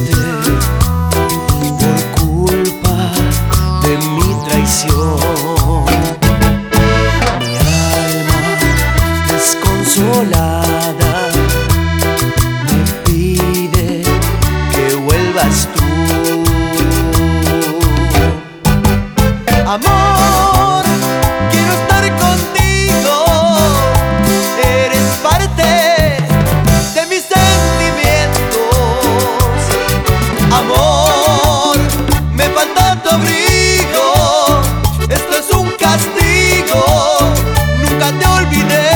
triste por culpa de mi traición. Mi alma desconsolada me pide que vuelvas tú. Amor, quiero estar contigo, eres parte de mis sentimientos. Amor, me falta tu abrigo, esto es un castigo, nunca te olvidé.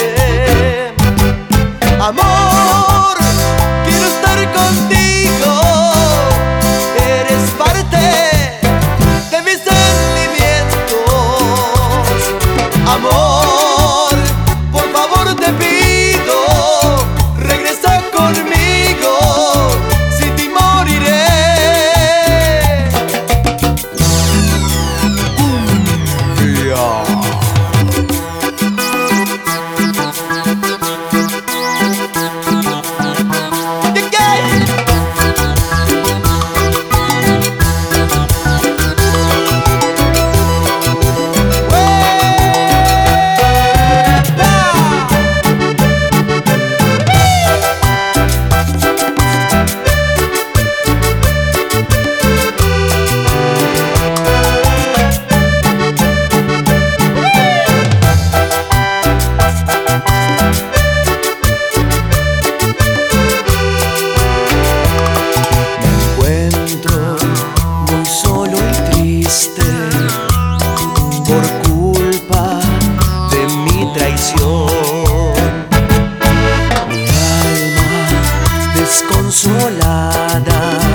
Amor, quiero estar contigo, eres parte de mis sentimientos. Amor, por favor te pido, regresa conmigo, sin ti moriré. Por culpa de mi traición, mi alma desconsolada